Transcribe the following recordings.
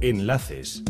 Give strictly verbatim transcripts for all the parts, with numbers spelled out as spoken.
Enlaces.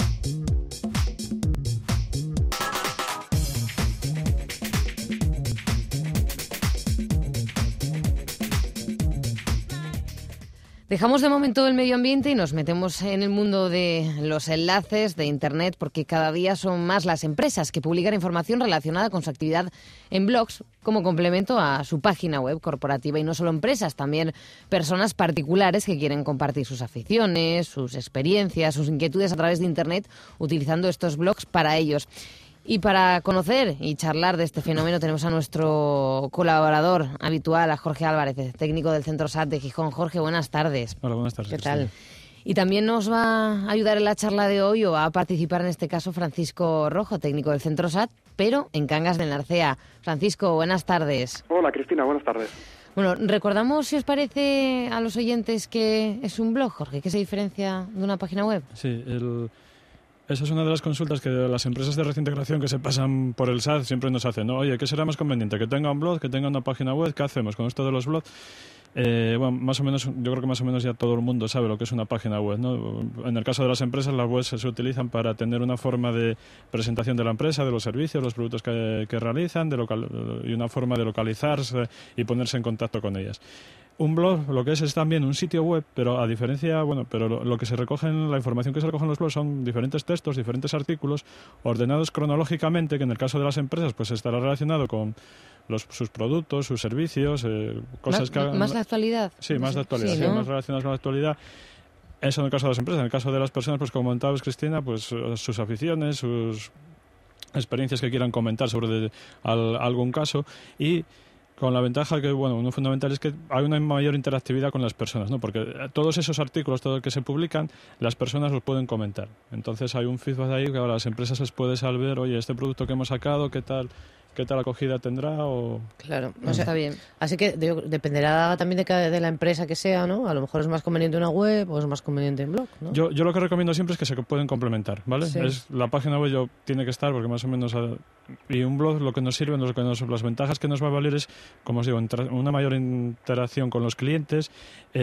Dejamos de momento el medio ambiente y nos metemos en el mundo de los enlaces de Internet, porque cada día son más las empresas que publican información relacionada con su actividad en blogs como complemento a su página web corporativa. Y no solo empresas, también personas particulares que quieren compartir sus aficiones, sus experiencias, sus inquietudes a través de Internet, utilizando estos blogs para ellos. Y para conocer y charlar de este fenómeno tenemos a nuestro colaborador habitual, a Jorge Álvarez, técnico del Centro S A T de Gijón. Jorge, buenas tardes. Hola, buenas tardes. ¿Qué tal? Y también nos va a ayudar en la charla de hoy, o va a participar en este caso, Francisco Rojo, técnico del Centro S A T, pero en Cangas de Narcea. Francisco, buenas tardes. Hola, Cristina, buenas tardes. Bueno, recordamos, si os parece, a los oyentes que es un blog, Jorge. ¿Qué se diferencia de una página web? Sí, el... esa es una de las consultas que las empresas de reintegración que se pasan por el S A T siempre nos hacen, ¿no? Oye, ¿qué será más conveniente? ¿Que tenga un blog? ¿Que tenga una página web? ¿Qué hacemos con esto de los blogs? Eh, bueno, más o menos, yo creo que más o menos ya todo el mundo sabe lo que es una página web, ¿no? En el caso de las empresas, las webs se utilizan para tener una forma de presentación de la empresa, de los servicios, los productos que, que realizan, de local, y una forma de localizarse y ponerse en contacto con ellas. Un blog, lo que es, es también un sitio web, pero a diferencia, bueno, pero lo, lo que se recoge en la información que se recoge en los blogs son diferentes textos, diferentes artículos, ordenados cronológicamente, que en el caso de las empresas, pues estará relacionado con los, sus productos, sus servicios, eh, cosas ¿Más, que hagan. ¿Más de actualidad? Sí, más de actualidad, sí, sí, ¿no? más relacionadas con la actualidad. Eso en el caso de las empresas. En el caso de las personas, pues como comentabas, Cristina, pues sus aficiones, sus experiencias que quieran comentar sobre de, al, algún caso, y con la ventaja que, bueno, uno fundamental es que hay una mayor interactividad con las personas, ¿no? Porque todos esos artículos, todo lo que se publican, las personas los pueden comentar. Entonces hay un feedback ahí que a las empresas les puede saber, oye, este producto que hemos sacado, ¿qué tal? ¿Qué tal acogida tendrá? O... Claro, No, está bien. Así que de, dependerá también de, cada, de la empresa que sea, ¿no? A lo mejor es más conveniente una web o es más conveniente un blog, ¿no? Yo, yo lo que recomiendo siempre es que se pueden complementar, ¿vale? Sí. Es, la página web yo, tiene que estar porque más o menos... A, y un blog lo que nos sirve, lo que nos, las ventajas que nos va a valer es, como os digo, inter, una mayor interacción con los clientes,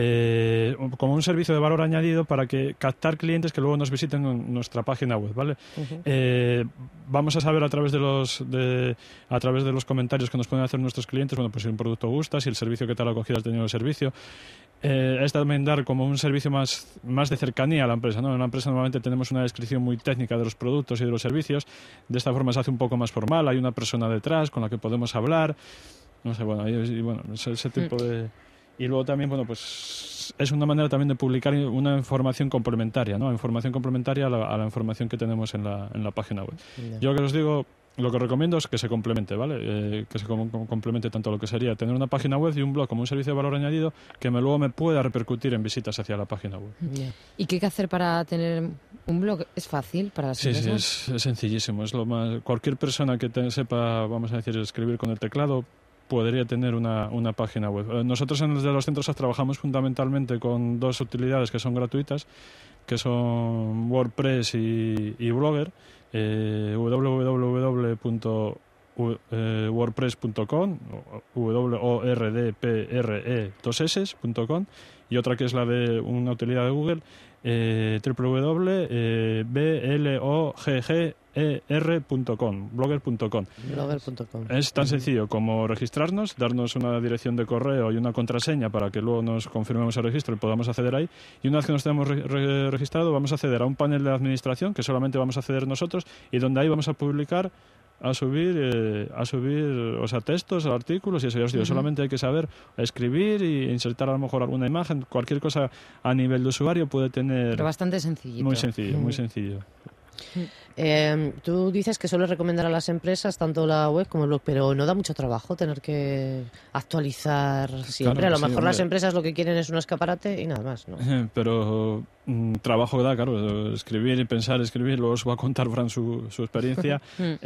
eh, como un servicio de valor añadido para que captar clientes que luego nos visiten en nuestra página web, ¿vale? Uh-huh. Eh, vamos a saber a través de los... De, a través de los comentarios que nos pueden hacer nuestros clientes, bueno, pues si un producto gusta, si el servicio que tal acogida has tenido el servicio. Eh, es también dar como un servicio más, más de cercanía a la empresa, ¿no? En la empresa normalmente tenemos una descripción muy técnica de los productos y de los servicios, de esta forma se hace un poco más formal, hay una persona detrás con la que podemos hablar, no sé, bueno, y, bueno ese, ese tipo de... Y luego también, bueno, pues es una manera también de publicar una información complementaria, ¿no? Información complementaria a la, a la información que tenemos en la, en la página web. Yeah. Yo que os digo, lo que recomiendo es que se complemente, ¿vale? Eh, que se com- complemente tanto lo que sería tener una página web y un blog como un servicio de valor añadido que me, luego me pueda repercutir en visitas hacia la página web. Yeah. ¿Y qué hay que hacer para tener un blog? ¿Es fácil para las sí, empresas? Sí, es, es sencillísimo. Es lo más... Cualquier persona que te sepa, vamos a decir, escribir con el teclado podría tener una, una página web. Nosotros en los centros trabajamos fundamentalmente con dos utilidades que son gratuitas, que son WordPress y, y Blogger, eh, w w w punto wordpress punto com, w o r d p r e dos s punto com, y otra que es la de una utilidad de Google, eh, w w w punto b l o g g e r punto com, blogger punto com. blogger punto com. Es tan sencillo como registrarnos, darnos una dirección de correo y una contraseña para que luego nos confirmemos el registro y podamos acceder ahí. Y una vez que nos tenemos re- re- registrado, vamos a acceder a un panel de administración que solamente vamos a acceder nosotros y donde ahí vamos a publicar, a subir, eh, a subir, o sea, textos, artículos y eso. Ya os digo, uh-huh. Solamente hay que saber escribir y insertar a lo mejor alguna imagen, cualquier cosa a nivel de usuario puede tener. Pero bastante sencillito. Muy sencillo, uh-huh. muy sencillo. Eh, tú dices que sueles recomendar a las empresas tanto la web como el blog, pero no da mucho trabajo tener que actualizar siempre. Claro, a lo mejor sí, las empresas lo que quieren es un escaparate y nada más, ¿no? Pero mm, trabajo que da, claro, escribir y pensar, escribir, luego os va a contar Fran su, su experiencia.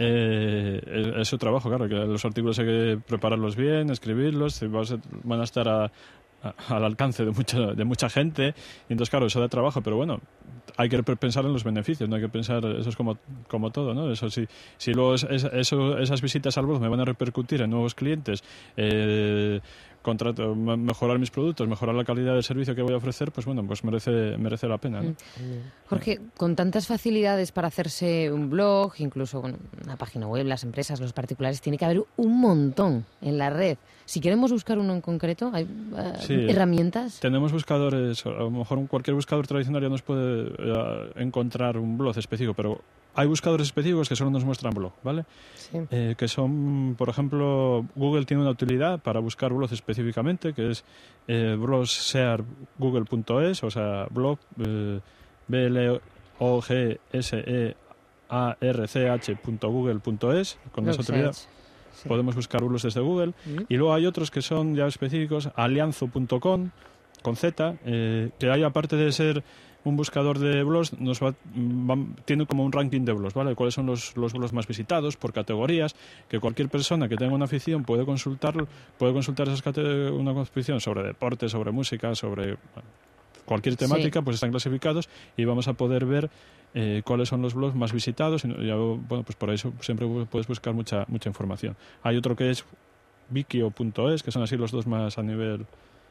eh, es su trabajo, claro, que los artículos hay que prepararlos bien, escribirlos, van a estar a, a, al alcance de mucha, de mucha gente, y entonces, claro, eso da trabajo, pero bueno, hay que pensar en los beneficios, no hay que pensar, eso es como, como todo, ¿no? Eso sí, si luego es, es, eso, esas visitas al blog me van a repercutir en nuevos clientes, eh, contrato, mejorar mis productos, mejorar la calidad del servicio que voy a ofrecer, pues bueno, pues merece, merece la pena, ¿no? Jorge, con tantas facilidades para hacerse un blog, incluso bueno, una página web, las empresas, los particulares, tiene que haber un montón en la red. Si queremos buscar uno en concreto, ¿hay uh, sí, herramientas? Tenemos buscadores, a lo mejor cualquier buscador tradicional ya nos puede uh, encontrar un blog específico, pero hay buscadores específicos que solo nos muestran blog, ¿vale? Sí. Eh, que son, por ejemplo, Google tiene una utilidad para buscar blogs específicamente, que es eh, blogshare google punto es, o sea, blog eh, b l o g s e a r c h punto google punto es, con esa utilidad. Sí. Podemos buscar blogs desde Google. Uh-huh. Y luego hay otros que son ya específicos, alianzo punto com, con Z, eh, que hay, aparte de ser un buscador de blogs, nos va, va, tiene como un ranking de blogs, ¿vale? Cuáles son los, los blogs más visitados por categorías, que cualquier persona que tenga una afición puede consultar, puede consultar esas cate- una afición sobre deporte, sobre música, sobre bueno, cualquier temática, sí. Pues están clasificados y vamos a poder ver eh, cuáles son los blogs más visitados. Y ya, bueno, pues por eso siempre puedes buscar mucha mucha información. Hay otro que es wikio punto es, que son así los dos más a nivel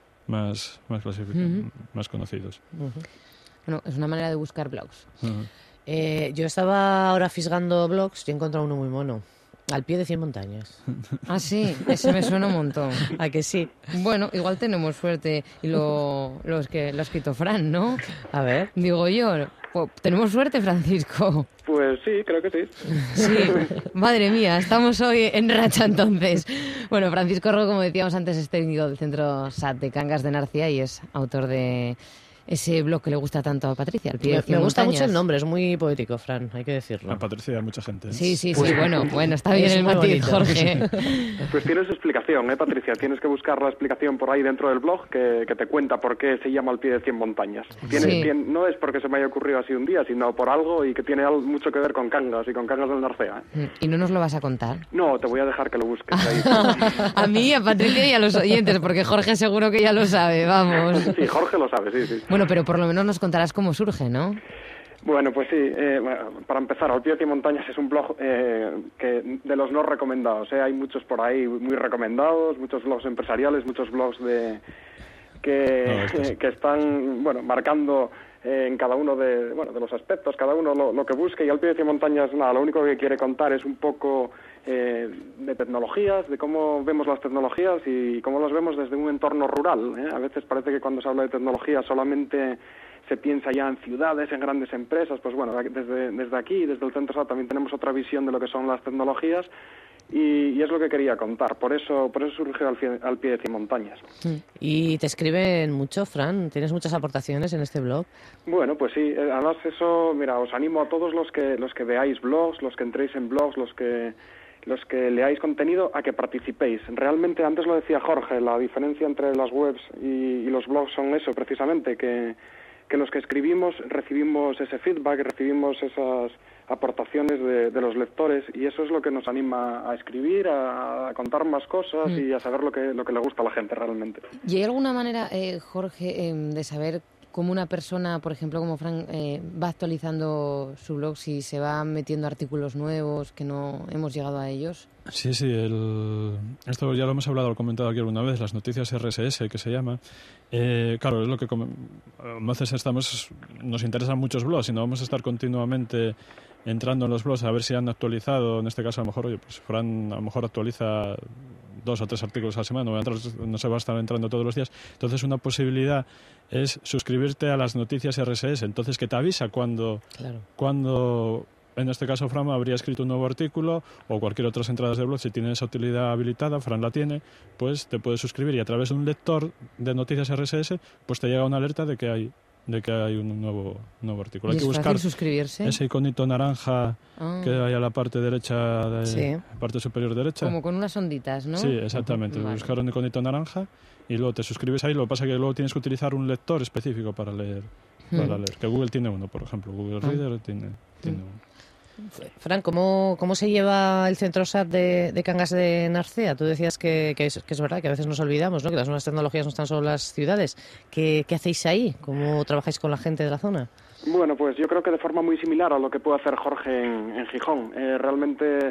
más más clasificados, uh-huh. más conocidos. Uh-huh. Bueno, es una manera de buscar blogs. Uh-huh. Eh, yo estaba ahora fisgando blogs y he encontrado uno muy mono. Al pie de cien montañas. Ah, sí, ese me suena un montón. ¿A que sí? Bueno, igual tenemos suerte y lo, los que lo ha escrito Fran, ¿no? A ver. Digo yo, pues, ¿tenemos suerte, Francisco? Pues sí, creo que sí. Sí, madre mía, estamos hoy en racha entonces. Bueno, Francisco Rojo, como decíamos antes, es técnico del Centro S A T de Cangas de Narcía y es autor de ese blog que le gusta tanto a Patricia, al pie de cien Me gusta montañas. mucho el nombre, es muy poético, Fran, hay que decirlo. A Patricia hay mucha gente, ¿eh? Sí, sí, pues, sí, bueno, bueno, está bien el matiz, Jorge. Pues tienes explicación, ¿eh, Patricia? Tienes que buscar la explicación por ahí dentro del blog que, que te cuenta por qué se llama Al pie de cien montañas. Tiene, sí. tiene, no es porque se me haya ocurrido así un día, sino por algo y que tiene algo, mucho que ver con Cangas y con Cangas del Narcea, ¿eh? ¿Y no nos lo vas a contar? No, te voy a dejar que lo busques ahí. A mí, a Patricia y a los oyentes, porque Jorge seguro que ya lo sabe, vamos. Sí, Jorge lo sabe, sí, sí. Bueno, pero por lo menos nos contarás cómo surge, ¿no? Bueno, pues sí, eh, para empezar, Al pie de cien montañas es un blog eh, que de los no recomendados, ¿eh? Hay muchos por ahí muy recomendados, muchos blogs empresariales, muchos blogs de que, no, eh, que están, bueno, marcando eh, en cada uno de, bueno, de los aspectos, cada uno lo, lo que busque, y Al pie de cien montañas, nada, lo único que quiere contar es un poco eh, de tecnologías, de cómo vemos las tecnologías y cómo las vemos desde un entorno rural, ¿eh? A veces parece que cuando se habla de tecnología solamente se piensa ya en ciudades, en grandes empresas. Pues bueno, desde, desde aquí, desde el Centro S A T, también tenemos otra visión de lo que son las tecnologías y, y es lo que quería contar. Por eso por eso surgió Al pie, al pie de cien montañas. ¿Y te escriben mucho, Fran? ¿Tienes muchas aportaciones en este blog? Bueno, pues sí. Además eso, mira, os animo a todos los que los que veáis blogs, los que entréis en blogs, los que los que leáis contenido, a que participéis. Realmente, antes lo decía Jorge, la diferencia entre las webs y, y los blogs son eso, precisamente, que que los que escribimos recibimos ese feedback, recibimos esas aportaciones de, de los lectores y eso es lo que nos anima a escribir, a, a contar más cosas mm. y a saber lo que lo que le gusta a la gente realmente. ¿Y hay alguna manera, eh, Jorge, eh, de saber cómo una persona, por ejemplo, como Fran, eh, va actualizando su blog, si se va metiendo artículos nuevos que no hemos llegado a ellos? Sí, sí, el... esto ya lo hemos hablado, lo he comentado aquí alguna vez, las noticias R S S, que se llama. Eh, claro, es lo que com... a veces estamos, nos interesan muchos blogs y no vamos a estar continuamente entrando en los blogs a ver si han actualizado. En este caso, a lo mejor, oye, pues Fran a lo mejor actualiza dos o tres artículos a la semana, no, voy a entrar, no se va a estar entrando todos los días. Entonces, una posibilidad es suscribirte a las noticias R S S, entonces que te avisa cuando, claro. cuando en este caso Fran habría escrito un nuevo artículo o cualquier otra entrada de blog. Si tiene esa utilidad habilitada, Fran la tiene, pues te puedes suscribir y a través de un lector de noticias R S S pues te llega una alerta de que hay de que hay un nuevo nuevo artículo. ¿Y hay es que buscar fácil suscribirse? Ese iconito naranja ah. que hay a la parte derecha, de, sí. parte superior derecha. Como con unas onditas, ¿no? Sí, exactamente. Uh-huh. Vale. Buscar un iconito naranja y luego te suscribes ahí. Lo que pasa es que luego tienes que utilizar un lector específico para leer. Hmm. Para leer. Que Google tiene uno, por ejemplo. Google Reader hmm. tiene, tiene hmm. uno. Fran, ¿cómo, ¿cómo se lleva el Centro S A T de, de Cangas de Narcea? Tú decías que, que, es, que es verdad, que a veces nos olvidamos, ¿no? Que las nuevas tecnologías no están solo en las ciudades. ¿Qué, ¿Qué hacéis ahí? ¿Cómo trabajáis con la gente de la zona? Bueno, pues yo creo que de forma muy similar a lo que puede hacer Jorge en, en Gijón. Eh, realmente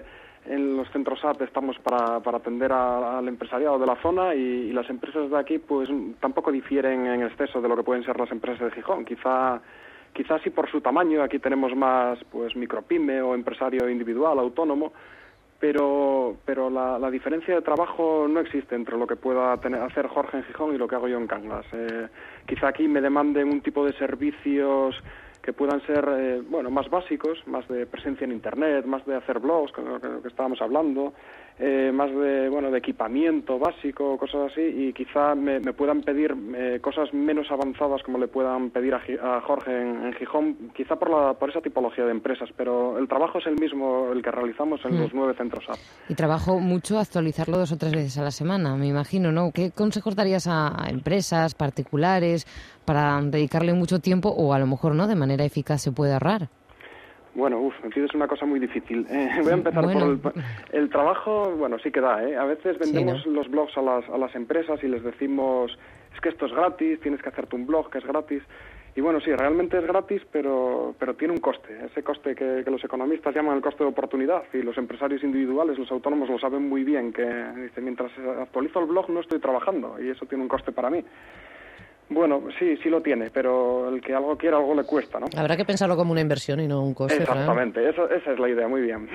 en los centros A P estamos para, para atender a, al empresariado de la zona y, y las empresas de aquí pues tampoco difieren en exceso de lo que pueden ser las empresas de Gijón. Quizá, quizá sí por su tamaño, aquí tenemos más pues micropyme o empresario individual, autónomo, pero pero la, la diferencia de trabajo no existe entre lo que pueda tener, hacer Jorge en Gijón y lo que hago yo en Cangas. Eh, quizá aquí me demanden un tipo de servicios que puedan ser eh, bueno más básicos, más de presencia en internet, más de hacer blogs, que, que, que estábamos hablando, eh, más de bueno de equipamiento básico, cosas así, y quizá me, me puedan pedir eh, cosas menos avanzadas como le puedan pedir a, a Jorge en, en Gijón, quizá por la por esa tipología de empresas, pero el trabajo es el mismo el que realizamos en mm. los nueve centros A P. Y trabajo mucho actualizarlo dos o tres veces a la semana, me imagino, ¿no? ¿Qué consejos darías a, a empresas particulares para dedicarle mucho tiempo o a lo mejor no de manera eficaz se puede ahorrar? Bueno, uff, me pides una cosa muy difícil. Eh, voy a empezar bueno. por el, el trabajo, bueno, sí que da, ¿eh? A veces vendemos sí, ¿no? los blogs a las, a las empresas y les decimos, es que esto es gratis, tienes que hacerte un blog que es gratis. Y bueno, sí, realmente es gratis, pero pero tiene un coste. Ese coste que, que los economistas llaman el coste de oportunidad y los empresarios individuales, los autónomos lo saben muy bien, que dice, mientras actualizo el blog no estoy trabajando y eso tiene un coste para mí. Bueno, sí, sí lo tiene, pero el que algo quiera, algo le cuesta, ¿no? Habrá que pensarlo como una inversión y no un coste. Exactamente, eso, esa es la idea, muy bien.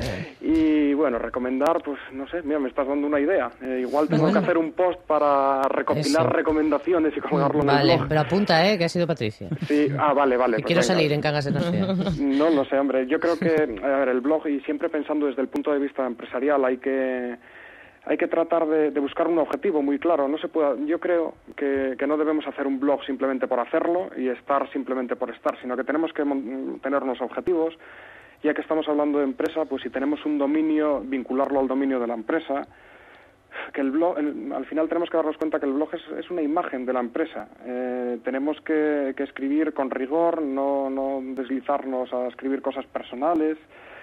Y bueno, recomendar, pues no sé, mira, me estás dando una idea. Eh, igual tengo bueno. que hacer un post para recopilar eso. recomendaciones y colgarlo en vale, el blog. Vale, pero apunta, ¿eh? Que ha sido Patricia. Sí, ah, vale, vale. Que pues quiero venga. salir en Cangas de Narcea. No, no sé, hombre, yo creo que, a ver, el blog, y siempre pensando desde el punto de vista empresarial, hay que... Hay que tratar de, de buscar un objetivo muy claro. No se puede, yo creo que, que no debemos hacer un blog simplemente por hacerlo y estar simplemente por estar, sino que tenemos que tener unos objetivos. Ya que estamos hablando de empresa, pues si tenemos un dominio, vincularlo al dominio de la empresa. Que el blog, el, al final tenemos que darnos cuenta que el blog es, es una imagen de la empresa. Eh, tenemos que, que escribir con rigor, no, no deslizarnos a escribir cosas personales.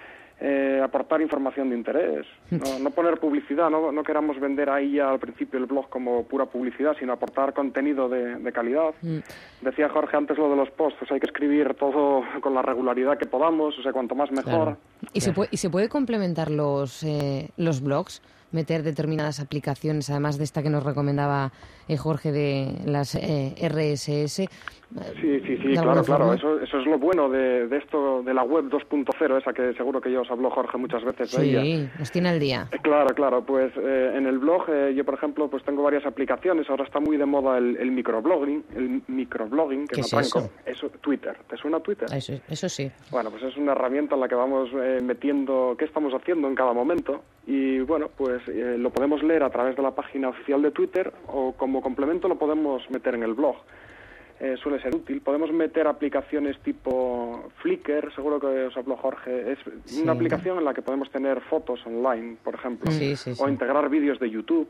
Eh, aportar información de interés, no, no poner publicidad, no, no queramos vender ahí ya al principio el blog como pura publicidad, sino aportar contenido de, de calidad. Mm. Decía Jorge antes lo de los posts, pues hay que escribir todo con la regularidad que podamos, o sea, cuanto más mejor. Claro. ¿Y, se puede, ¿Y se puede complementar los, eh, los blogs? Meter determinadas aplicaciones, además de esta que nos recomendaba eh, Jorge de las eh, R S S. Sí, sí, sí, claro, claro. Eso, eso es lo bueno de, de esto, de la web dos punto cero, esa que seguro que ya os habló Jorge muchas veces de ella. Sí, nos tiene al día. Eh, claro, claro. Pues eh, en el blog, eh, yo por ejemplo, pues tengo varias aplicaciones. Ahora está muy de moda el, el microblogging, el microblogging, que ¿Qué no es eso? eso? Twitter. ¿Te suena Twitter? Eso, eso sí. Bueno, pues es una herramienta en la que vamos eh, metiendo qué estamos haciendo en cada momento. Y bueno, pues eh, lo podemos leer a través de la página oficial de Twitter o como complemento lo podemos meter en el blog. Eh, suele ser útil. Podemos meter aplicaciones tipo Flickr, seguro que os habló Jorge. Es sí. una aplicación en la que podemos tener fotos online, por ejemplo, sí, sí, sí. o integrar vídeos de YouTube.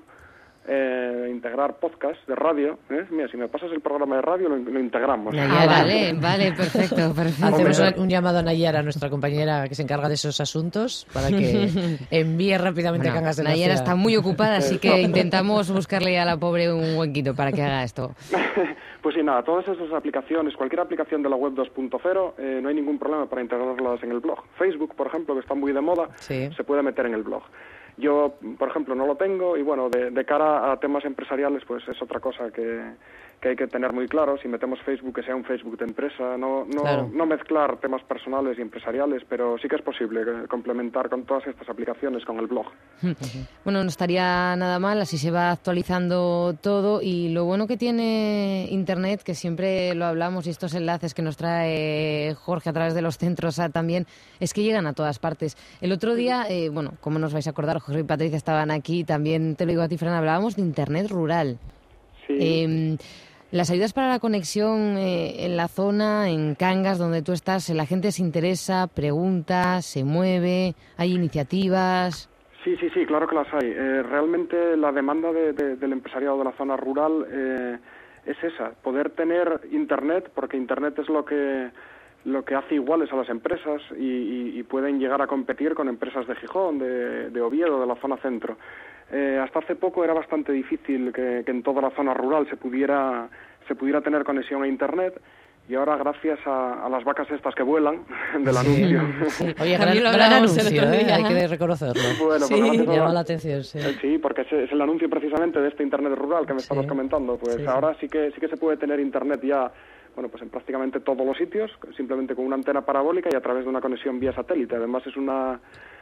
Eh, integrar podcast de radio. ¿eh? Mira, si me pasas el programa de radio, lo, lo integramos. Ah, vale, vale, perfecto, perfecto. Hacemos un llamado a Nayara, nuestra compañera que se encarga de esos asuntos, para que envíe rápidamente bueno, Cangas de Narcea. Nayara está muy ocupada, así que intentamos buscarle a la pobre un huequito para que haga esto. Pues sí, nada, todas esas aplicaciones, cualquier aplicación de la web dos punto cero, eh, no hay ningún problema para integrarlas en el blog. Facebook, por ejemplo, que está muy de moda, sí. se puede meter en el blog. Yo, por ejemplo, no lo tengo y, bueno, de, de cara a temas empresariales, pues es otra cosa que, que hay que tener muy claro. Si metemos Facebook, que sea un Facebook de empresa, no no, claro. no mezclar temas personales y empresariales, pero sí que es posible complementar con todas estas aplicaciones con el blog. Bueno, no estaría nada mal, así se va actualizando todo y lo bueno que tiene Internet, que siempre lo hablamos y estos enlaces que nos trae Jorge a través de los centros A también, es que llegan a todas partes. El otro día, eh, bueno, como nos vais a acordar, Jorge y Patricia estaban aquí, también te lo digo a ti, Fran, hablábamos de Internet rural. Sí. Eh, las ayudas para la conexión eh, en la zona, en Cangas, donde tú estás, la gente se interesa, pregunta, se mueve, hay iniciativas. Sí, sí, sí, claro que las hay. Eh, realmente la demanda de, de, del empresariado de la zona rural eh, es esa, poder tener Internet, porque Internet es lo que lo que hace iguales a las empresas y, y, y pueden llegar a competir con empresas de Gijón, de, de Oviedo, de la zona centro. Eh, hasta hace poco era bastante difícil que, que en toda la zona rural se pudiera se pudiera tener conexión a Internet y ahora gracias a, a las vacas estas que vuelan del anuncio. Sí. Oye, gran, También lo gran hablábamos el anuncio, otro ¿eh? día. Hay que reconocerlo. Bueno, Sí. pues gracias a- Llama la atención, sí. Eh, Sí, porque es, es el anuncio precisamente de este Internet rural que me Sí. estabas comentando. Pues Sí, sí. ahora sí que sí que se puede tener Internet ya, bueno, pues en prácticamente todos los sitios, simplemente con una antena parabólica y a través de una conexión vía satélite. Además es una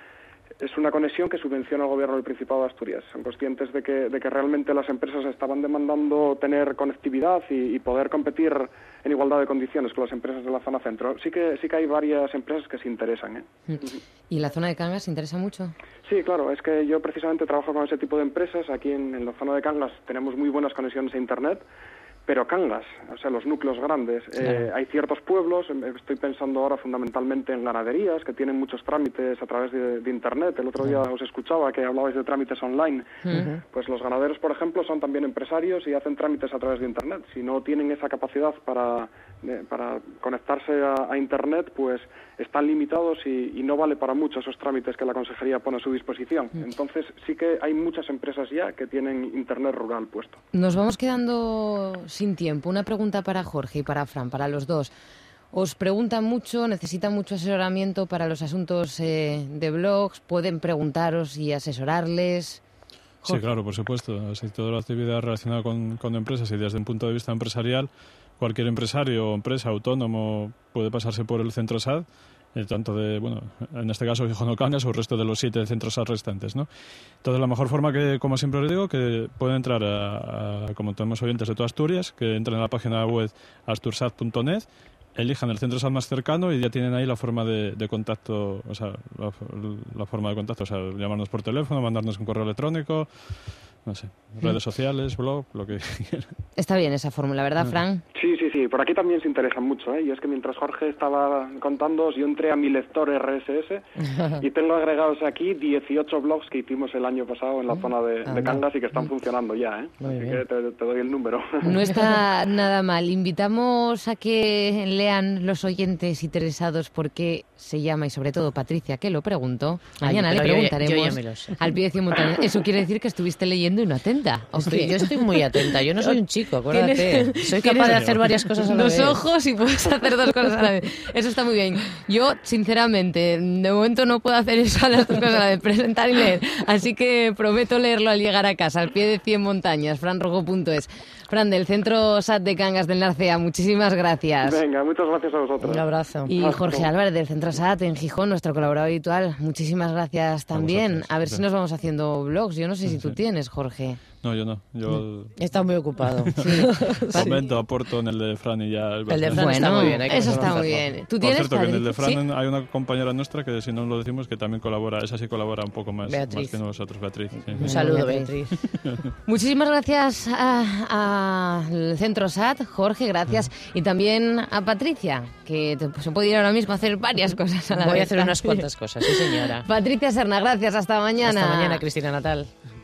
es una conexión que subvenciona el gobierno del Principado de Asturias. Son conscientes de que, de que realmente las empresas estaban demandando tener conectividad y, y poder competir en igualdad de condiciones con las empresas de la zona centro. Sí que sí que hay varias empresas que se interesan, ¿eh? ¿Y la zona de Cangas se interesa mucho? Sí, claro, es que yo precisamente trabajo con ese tipo de empresas. Aquí en, en la zona de Cangas tenemos muy buenas conexiones a Internet, pero Cangas, o sea, los núcleos grandes. Eh, hay ciertos pueblos, eh, estoy pensando ahora fundamentalmente en ganaderías, que tienen muchos trámites a través de, de Internet. El otro día os escuchaba que hablabais de trámites online. Pues los ganaderos, por ejemplo, son también empresarios y hacen trámites a través de Internet. Si no tienen esa capacidad para, eh, para conectarse a, a Internet, pues están limitados y, y no vale para mucho esos trámites que la Consejería pone a su disposición. Entonces sí que hay muchas empresas ya que tienen Internet rural puesto. Nos vamos quedando sin tiempo. Una pregunta para Jorge y para Fran, para los dos. ¿Os preguntan mucho, necesitan mucho asesoramiento para los asuntos eh, de blogs? ¿Pueden preguntaros y asesorarles? Sí, claro, por supuesto. Así, toda la actividad relacionada con, con empresas y desde un punto de vista empresarial, cualquier empresario o empresa autónomo puede pasarse por el centro S A D, eh, tanto de, bueno, en este caso Gijón o Cangas o el resto de los siete centros S A D restantes, ¿no? Entonces, la mejor forma que, como siempre les digo, que pueden entrar a, a como tenemos oyentes de toda Asturias, que entren a la página web astursad punto net, elijan el centro S A D más cercano y ya tienen ahí la forma de, de contacto, o sea, la, la forma de contacto, o sea, llamarnos por teléfono, mandarnos un correo electrónico, no sé, redes sociales, blog, lo que quieran. Está bien esa fórmula, ¿verdad, Fran? Sí, sí, sí. Por aquí también se interesan mucho, ¿eh? Y es que mientras Jorge estaba contando, yo entré a mi lector R S S y tengo agregados aquí dieciocho blogs que hicimos el año pasado en la zona de, de Cangas y que están funcionando ya, ¿eh? Muy Así bien. que te, te doy el número. No está nada mal. Invitamos a que lean los oyentes interesados por qué se llama y sobre todo Patricia, que lo preguntó. Ay, Mañana le pero yo ya- preguntaremos yo ya me lo sé. al pie de cien montañas. Eso quiere decir que estuviste leyendo y no atenta. ¿o Estoy- qué? yo estoy muy atenta, yo no soy un chico, acuérdate. Tienes- Soy capaz de hacer varias cosas a la Dos vez. ojos y puedes hacer dos cosas a la vez. Eso está muy bien. Yo, sinceramente, de momento no puedo hacer eso a las dos cosas a la vez, presentar y leer. Así que prometo leerlo al llegar a casa, al pie de cien montañas, franrojo punto es. Fran, del Centro S A T de Cangas del Narcea, muchísimas gracias. Venga, muchas gracias a vosotros. Un abrazo. Y Jorge Álvarez del Centro S A T en Gijón, nuestro colaborador habitual, muchísimas gracias también. vosotros, A ver si sí. nos vamos haciendo blogs. Yo no sé si tú tienes, Jorge. No, yo no. Yo Está muy ocupado. comento, aporto en el de Fran y ya. El de Fran está muy bien, hay que eso está muy reconocerlo. bien. ¿Tú Por tienes, cierto, que en el de Patricia? Fran ¿Sí? hay una compañera nuestra que, si no lo decimos, que también colabora. Esa sí colabora un poco más, Beatriz. más que nosotros, Beatriz. sí. Un saludo, Beatriz. Beatriz. Muchísimas gracias a- al Centro S A T, Jorge, gracias. Y también a Patricia, que te- se puede ir ahora mismo a hacer varias cosas a la Voy vez. a hacer unas cuantas cosas, sí señora. Patricia Serna, gracias. Hasta mañana. Hasta mañana, Cristina Natal.